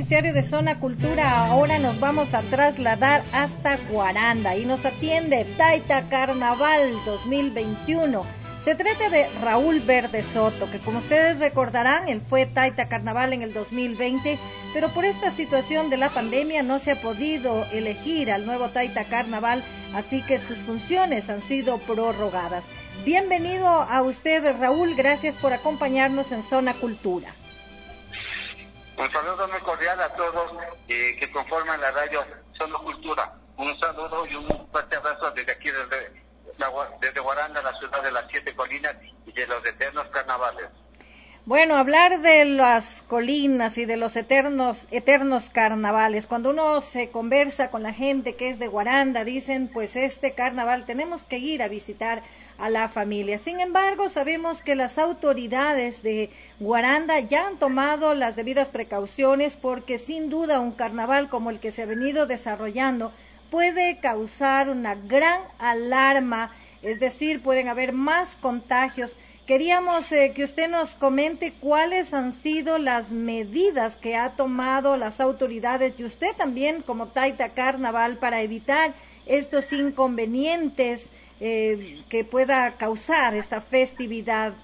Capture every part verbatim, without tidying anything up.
noticiario de Zona Cultura. Ahora nos vamos a trasladar hasta Guaranda y nos atiende Taita Carnaval dos mil veintiuno. Se trata de Raúl Verde Soto, que como ustedes recordarán, él fue Taita Carnaval en el dos mil veinte, pero por esta situación de la pandemia no se ha podido elegir al nuevo Taita Carnaval, así que sus funciones han sido prorrogadas. Bienvenido a usted, Raúl, gracias por acompañarnos en Zona Cultura. Un saludo muy cordial a todos eh, que conforman la radio Zona Cultura. Un saludo y un fuerte abrazo desde aquí, desde, desde Guaranda, la ciudad de las siete colinas y de los eternos carnavales. Bueno, hablar de las colinas y de los eternos eternos carnavales, cuando uno se conversa con la gente que es de Guaranda, dicen, pues este carnaval tenemos que ir a visitar a la familia. Sin embargo, sabemos que las autoridades de Guaranda ya han tomado las debidas precauciones porque sin duda un carnaval como el que se ha venido desarrollando puede causar una gran alarma, es decir, pueden haber más contagios. Queríamos eh, que usted nos comente cuáles han sido las medidas que ha tomado las autoridades y usted también como Taita Carnaval para evitar estos inconvenientes eh, que pueda causar esta festividad.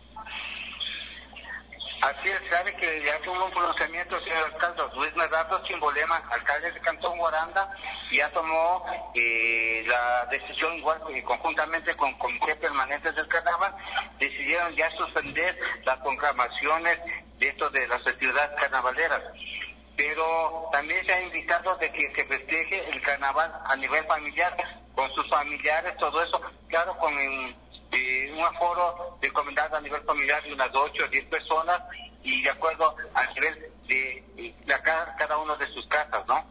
Así es, sabe que ya tuvo un pronunciamiento el señor alcalde Luis Medardo Chimbolema, alcalde de Cantón Guaranda, ya tomó eh, la decisión, igual eh, conjuntamente con Comité Permanente del Carnaval, decidieron ya suspender las programaciones de esto de las festividades carnavaleras. Pero también se ha indicado de que se festeje el carnaval a nivel familiar, con sus familiares, todo eso, claro, con el, eh, un aforo recomendado a nivel familiar de unas ocho o diez personas y de acuerdo al nivel de, de, de cada, cada uno de sus casas, ¿no?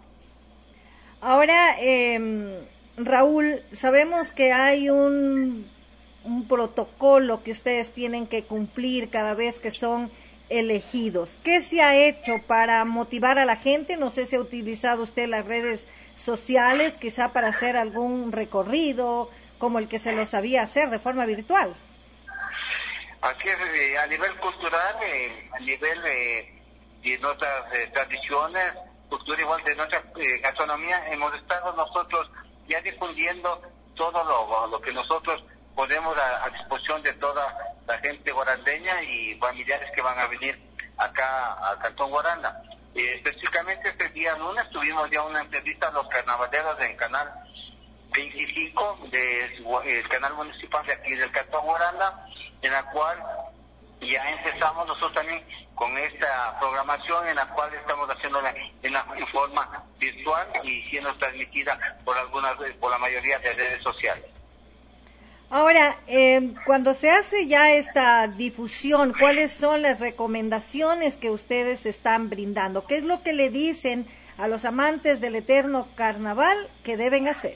Ahora, eh, Raúl, sabemos que hay un, un protocolo que ustedes tienen que cumplir cada vez que son elegidos. ¿Qué se ha hecho para motivar a la gente? No sé si ha utilizado usted las redes sociales, quizá para hacer algún recorrido como el que se lo sabía hacer de forma virtual. Así es, eh, a nivel cultural, eh, a nivel eh, de nuestras eh, tradiciones, cultura igual de nuestra eh, gastronomía, hemos estado nosotros ya difundiendo todo lo, lo que nosotros ponemos a, a disposición de toda la gente guarandeña y familiares que van a venir acá a Cantón Guaranda. Eh, específicamente este día lunes tuvimos ya una entrevista a los carnavaleros en Canal veinticinco del canal municipal de aquí del Cantón Guaranda, en la cual ya empezamos nosotros también con esta programación en la cual estamos haciéndola en, la, en forma virtual y siendo transmitida por algunas, por la mayoría de redes sociales. Ahora, eh, cuando se hace ya esta difusión, ¿cuáles son las recomendaciones que ustedes están brindando? ¿Qué es lo que le dicen a los amantes del eterno carnaval que deben hacer?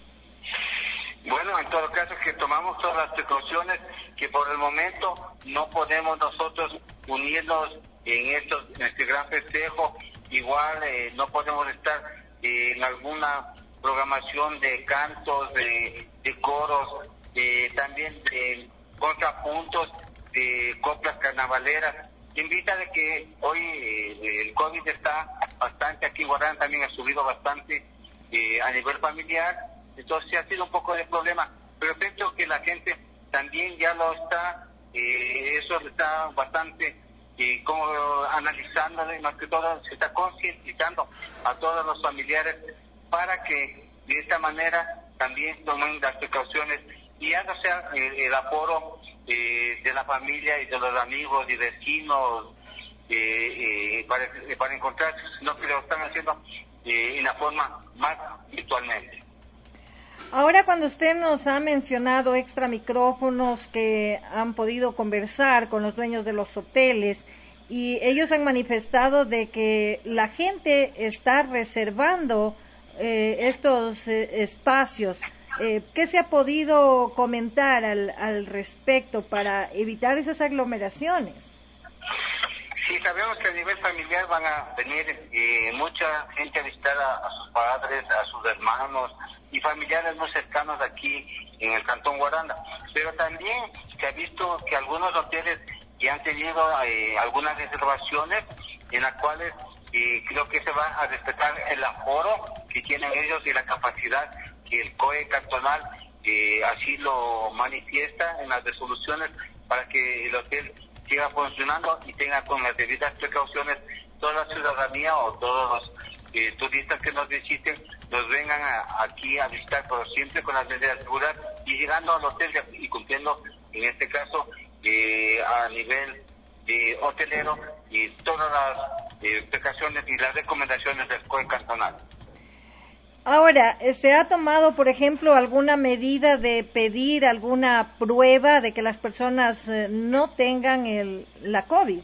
Bueno, en todo caso que tomamos todas las precauciones, que por el momento no podemos nosotros unirnos en, estos, en este gran festejo, igual eh, no podemos estar eh, en alguna programación de cantos, de, de coros, eh, también de contrapuntos, de coplas carnavaleras. Invita de que hoy eh, el COVID está bastante, aquí en Guaranda también ha subido bastante eh, a nivel familiar, entonces ha sido un poco de problema, pero pienso que la gente también ya lo está, eh, eso está bastante eh, como analizando, más que todo se está concientizando a todos los familiares para que de esta manera también tomen las precauciones y ya no sea el, el aforo eh, de la familia y de los amigos y vecinos eh, eh, para, para encontrarse, sino que lo están haciendo eh, en la forma más virtualmente. Ahora, cuando usted nos ha mencionado extra micrófonos que han podido conversar con los dueños de los hoteles y ellos han manifestado de que la gente está reservando eh, estos eh, espacios, eh, ¿qué se ha podido comentar al, al respecto para evitar esas aglomeraciones? Sí, sabemos que a nivel familiar van a venir eh, mucha gente a visitar a, a sus padres, a sus hermanos y familiares muy cercanos aquí en el Cantón Guaranda. Pero también se ha visto que algunos hoteles ya han tenido eh, algunas reservaciones en las cuales y creo que se va a respetar el aforo que tienen ellos y la capacidad que el C O E cantonal eh, así lo manifiesta en las resoluciones para que el hotel siga funcionando y tenga con las debidas precauciones toda la ciudadanía o todos los eh, turistas que nos visiten nos vengan a, aquí a visitar, pero siempre con las medidas de seguridad y llegando al hotel y cumpliendo en este caso eh, a nivel eh, hotelero y todas las eh, precauciones y las recomendaciones del C O E cantonal. Ahora, ¿se ha tomado, por ejemplo, alguna medida de pedir alguna prueba de que las personas eh, no tengan el, la COVID?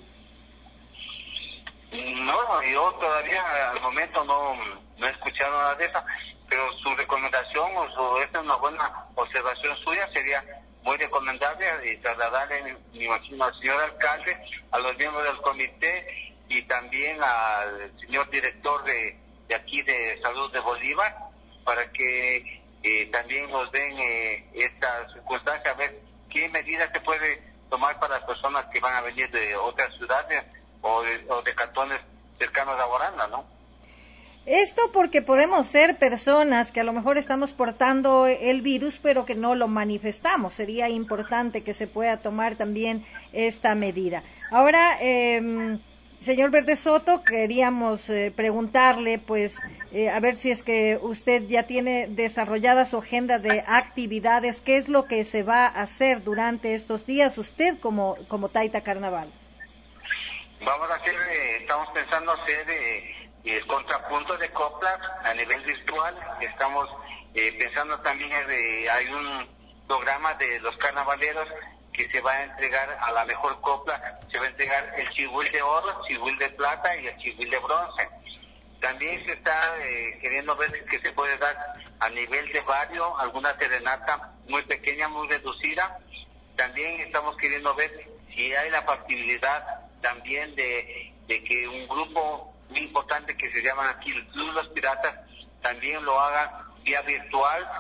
No, yo todavía al momento no, no he escuchado nada de eso, pero su recomendación o su, esta es una buena observación suya, sería muy recomendable y trasladarle, me imagino, al señor alcalde, a los miembros del comité y también al señor director de, de aquí de Salud de Bolívar, para que eh, también nos den eh, esta circunstancia, a ver qué medidas se puede tomar para las personas que van a venir de otras ciudades o de, o de cantones cercanos a Guaranda, ¿no? Esto porque podemos ser personas que a lo mejor estamos portando el virus, pero que no lo manifestamos. Sería importante que se pueda tomar también esta medida. Ahora, eh, señor Verde Soto, queríamos eh, preguntarle, pues, eh, a ver si es que usted ya tiene desarrollada su agenda de actividades. ¿Qué es lo que se va a hacer durante estos días usted como, como Taita Carnaval? Vamos a hacer, eh, estamos pensando hacer eh, el contrapunto de coplas a nivel virtual. Estamos eh, pensando también, eh, hay un programa de los carnavaleros que se va a entregar a la mejor copla, se va a entregar el chihuil de oro, chihuil de plata y el chihuil de bronce. También se está eh, queriendo ver que se puede dar a nivel de barrio alguna serenata muy pequeña, muy reducida. También estamos queriendo ver si hay la factibilidad también de, de que un grupo muy importante que se llama aquí el Club Los Piratas también lo haga vía virtual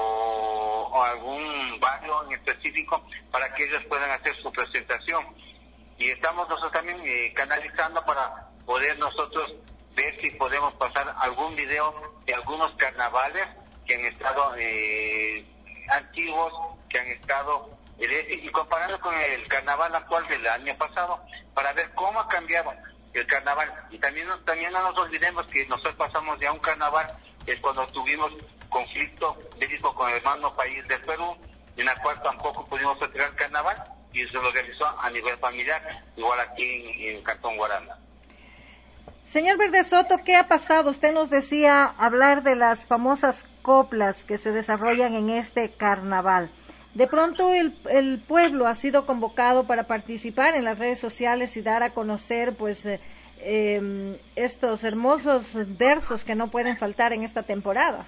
o, o algún barrio en específico para que ellos puedan hacer su presentación. Y estamos nosotros también eh, canalizando para poder nosotros ver si podemos pasar algún video de algunos carnavales que han estado eh, antiguos, que han estado y comparando con el carnaval actual del año pasado, para ver cómo ha cambiado el carnaval. Y también, también no nos olvidemos que nosotros pasamos ya un carnaval, es cuando tuvimos conflicto bélico con el hermano país del Perú, en la cual tampoco pudimos celebrar el carnaval, y se lo realizó a nivel familiar, igual aquí en, en Cantón Guaranda. Señor Verde Soto, ¿qué ha pasado? Usted nos decía hablar de las famosas coplas que se desarrollan en este carnaval. De pronto el, el pueblo ha sido convocado para participar en las redes sociales y dar a conocer pues eh, eh, estos hermosos versos que no pueden faltar en esta temporada.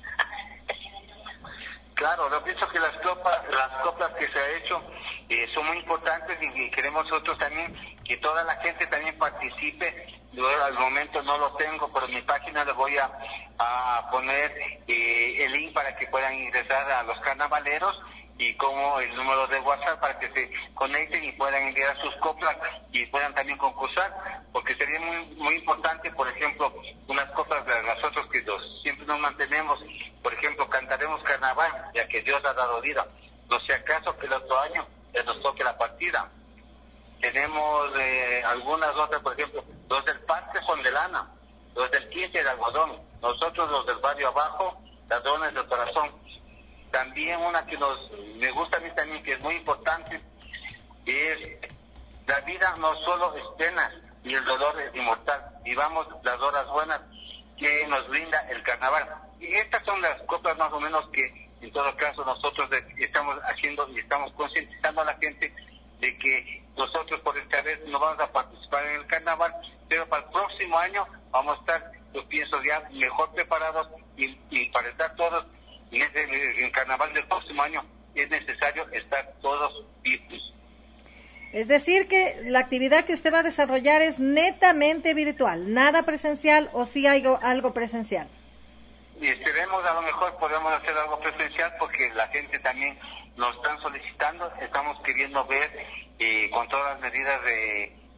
Claro, yo pienso que las coplas, las coplas que se ha hecho eh, son muy importantes y, y queremos nosotros también que toda la gente también participe. Yo al momento no lo tengo, pero en mi página le voy a, a poner eh, el link para que puedan ingresar a los carnavaleros y como el número de WhatsApp para que se conecten y puedan enviar sus coplas y puedan también concursar, porque sería muy muy importante, por ejemplo, unas coplas de nosotros que los, siempre nos mantenemos, por ejemplo, cantaremos carnaval, ya que Dios ha dado vida, no sea acaso que el otro año ya nos toque la partida. Tenemos eh, algunas otras, por ejemplo, los del parque son de lana, los del quince de algodón, nosotros los del barrio abajo, ladrones del corazón. También una que nos me gusta a mí también, que es muy importante, es la vida no solo es pena y el dolor es inmortal. Vivamos las horas buenas que nos brinda el carnaval. Y estas son las cosas más o menos que en todo caso nosotros estamos haciendo y estamos concientizando a la gente de que nosotros por esta vez no vamos a participar en el carnaval, pero para el próximo año vamos a estar, yo pienso, ya mejor preparados y, y para estar todos en el, el carnaval del próximo año es necesario estar todos vivos. Es decir, que la actividad que usted va a desarrollar es netamente virtual, nada presencial, o sí hay algo, algo presencial. Y esperemos, a lo mejor podemos hacer algo presencial porque la gente también nos están solicitando, estamos queriendo ver eh, con todas las medidas de,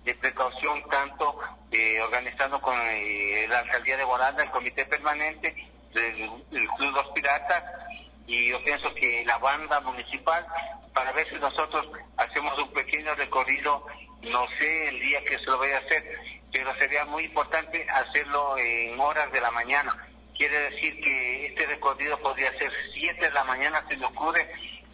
de precaución, tanto eh, organizando con eh, la alcaldía de Guaranda, el comité permanente del, del Club Los Piratas, y yo pienso que la banda municipal, para ver si nosotros hacemos un pequeño recorrido, no sé el día que se lo vaya a hacer, pero sería muy importante hacerlo en horas de la mañana. Quiere decir que este recorrido podría ser siete de la mañana, se me ocurre,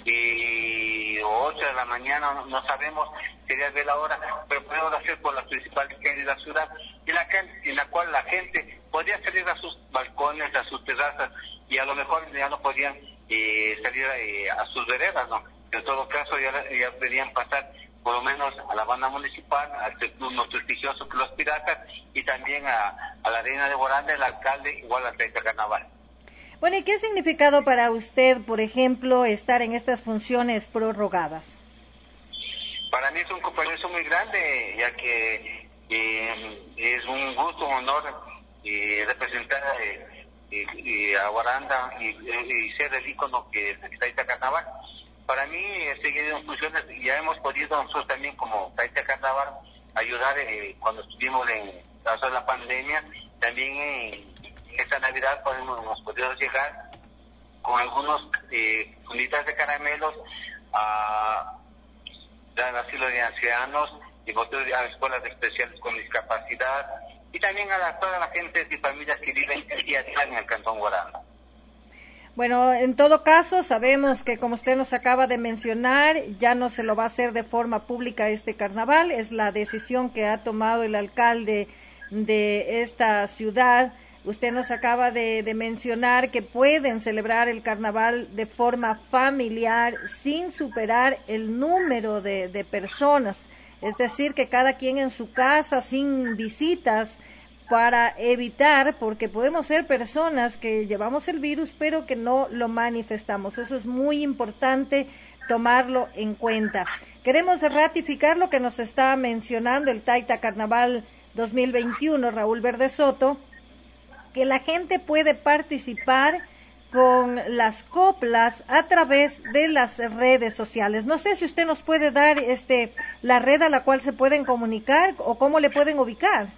y, o ocho de la mañana, no, no sabemos, sería ver la hora, pero podemos hacer por las principales calles de la ciudad, en la, en la cual la gente podría salir a sus balcones, a sus terrazas, y a lo mejor ya no podían eh, salir eh, a sus veredas, ¿no? En todo caso ya, ya deberían pasar por lo menos a la banda municipal, al club más prestigioso que Los Piratas, y también a, a la Arena de Guaranda, el alcalde, igual al Taita Carnaval. Bueno, ¿y qué significado para usted, por ejemplo, estar en estas funciones prorrogadas? Para mí es un compromiso muy grande, ya que eh, es un gusto, un honor eh, representar eh, eh, a Guaranda y, y ser el ícono que es el Taita Carnaval. Para mí, seguir en funciones, ya hemos podido nosotros también como Taita Carnaval ayudar eh, cuando estuvimos en caso de la pandemia, también en, en esta Navidad podemos, hemos podido llegar con algunos eh, funditas de caramelos a al asilo de ancianos y a escuelas especiales con discapacidad y también a la, toda la gente y familias que viven el día a día en el Cantón Guaranda. Bueno, en todo caso, sabemos que como usted nos acaba de mencionar, ya no se lo va a hacer de forma pública este carnaval, es la decisión que ha tomado el alcalde de esta ciudad. Usted nos acaba de, de mencionar que pueden celebrar el carnaval de forma familiar sin superar el número de, de personas, es decir, que cada quien en su casa, sin visitas, para evitar, porque podemos ser personas que llevamos el virus, pero que no lo manifestamos. Eso es muy importante tomarlo en cuenta. Queremos ratificar lo que nos está mencionando el Taita Carnaval dos mil veintiuno, Raúl Verde Soto, que la gente puede participar con las coplas a través de las redes sociales. No sé si usted nos puede dar este la red a la cual se pueden comunicar o cómo le pueden ubicar.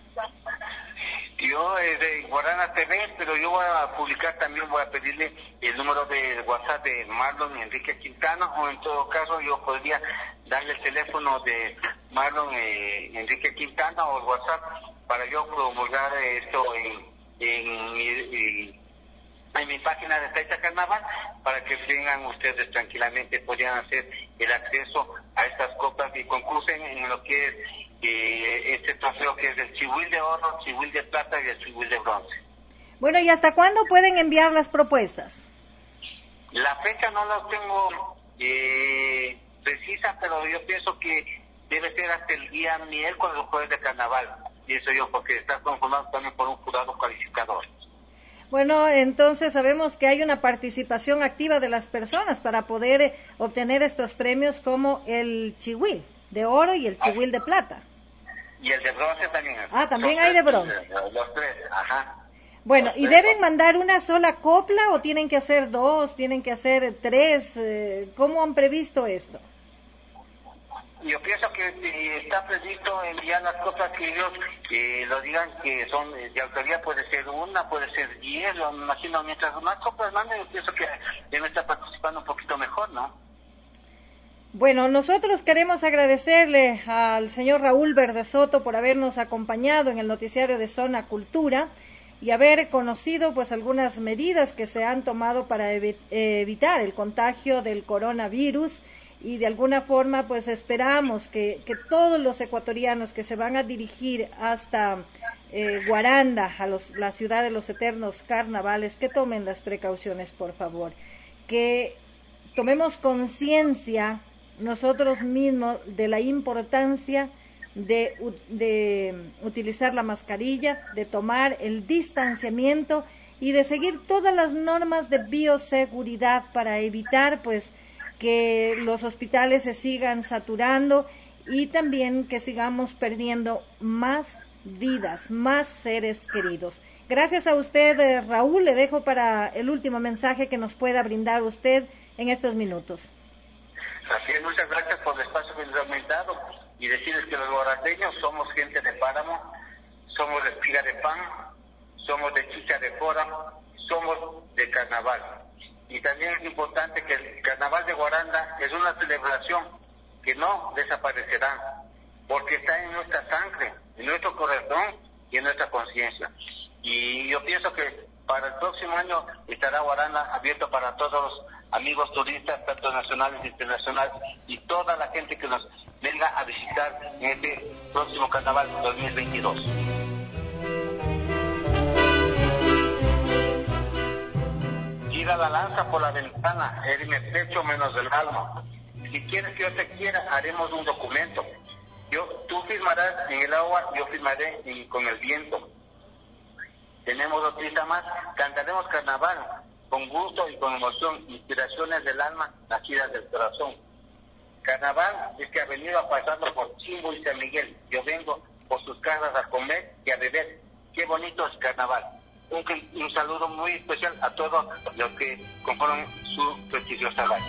Yo es de Guarana T V, pero yo voy a publicar también, voy a pedirle el número de WhatsApp de Marlon Enrique Quintana, o en todo caso yo podría darle el teléfono de Marlon eh, Enrique Quintana o el WhatsApp para yo promulgar esto en, en, en, en mi página de Taita Carnaval, para que vengan ustedes tranquilamente, podrían hacer el acceso a estas copas y concursen en lo que es eh, este trofeo que es el chihuil de oro, chihuil de plata y el chihuil de bronce. Bueno, ¿y hasta cuándo pueden enviar las propuestas? La fecha no la tengo eh, precisa, pero yo pienso que debe ser hasta el día miércoles o jueves de carnaval, pienso yo, porque está conformado también por un jurado calificador. Bueno, entonces sabemos que hay una participación activa de las personas para poder obtener estos premios como el chihuil de oro y el chihuil de plata. Y el de bronce también. Ah, también hay de bronce. Los tres, ajá. Bueno, ¿y deben mandar una sola copla o tienen que hacer dos, tienen que hacer tres? ¿Cómo han previsto esto? Yo pienso que eh, está previsto enviar las cosas que ellos eh, lo digan que son de autoría, puede ser una, puede ser diez, lo imagino, mientras más copas manden, yo pienso que deben estar participando un poquito mejor, ¿no? Bueno, nosotros queremos agradecerle al señor Raúl Verde Soto por habernos acompañado en el noticiario de Zona Cultura y haber conocido pues algunas medidas que se han tomado para evi- evitar el contagio del coronavirus. Y de alguna forma pues esperamos que, que todos los ecuatorianos que se van a dirigir hasta eh, Guaranda, a los, la ciudad de los eternos carnavales, que tomen las precauciones, por favor, que tomemos conciencia nosotros mismos de la importancia de, de utilizar la mascarilla, de tomar el distanciamiento y de seguir todas las normas de bioseguridad para evitar pues que los hospitales se sigan saturando y también que sigamos perdiendo más vidas, más seres queridos. Gracias a usted, Raúl, le dejo para el último mensaje que nos pueda brindar usted en estos minutos. Así es, muchas gracias por el espacio que nos ha aumentado. y decirles que los guarateños somos gente de páramo, somos de espiga de pan, somos de chicha de cora, somos de carnaval. Y también es importante que el carnaval de Guaranda es una celebración que no desaparecerá, porque está en nuestra sangre, en nuestro corazón y en nuestra conciencia. Y yo pienso que para el próximo año estará Guaranda abierto para todos los amigos turistas, tanto nacionales e internacionales, y toda la gente que nos venga a visitar en este próximo carnaval dos mil veintidós. Tira la lanza por la ventana, eres mi pecho menos del alma. Si quieres que yo te quiera, haremos un documento. Yo, tú firmarás en el agua, yo firmaré en, con el viento. Tenemos dos pistas más, cantaremos carnaval, con gusto y con emoción, inspiraciones del alma, nacidas del corazón. Carnaval es que ha venido a pasarlo por Chimbo y San Miguel. Yo vengo por sus casas a comer y a beber. Qué bonito es carnaval. Un, un saludo muy especial a todos los que conforman su prestigiosa radio.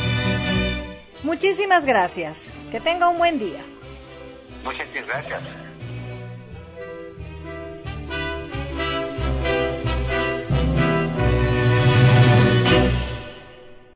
Muchísimas gracias. Que tenga un buen día. Muchas gracias.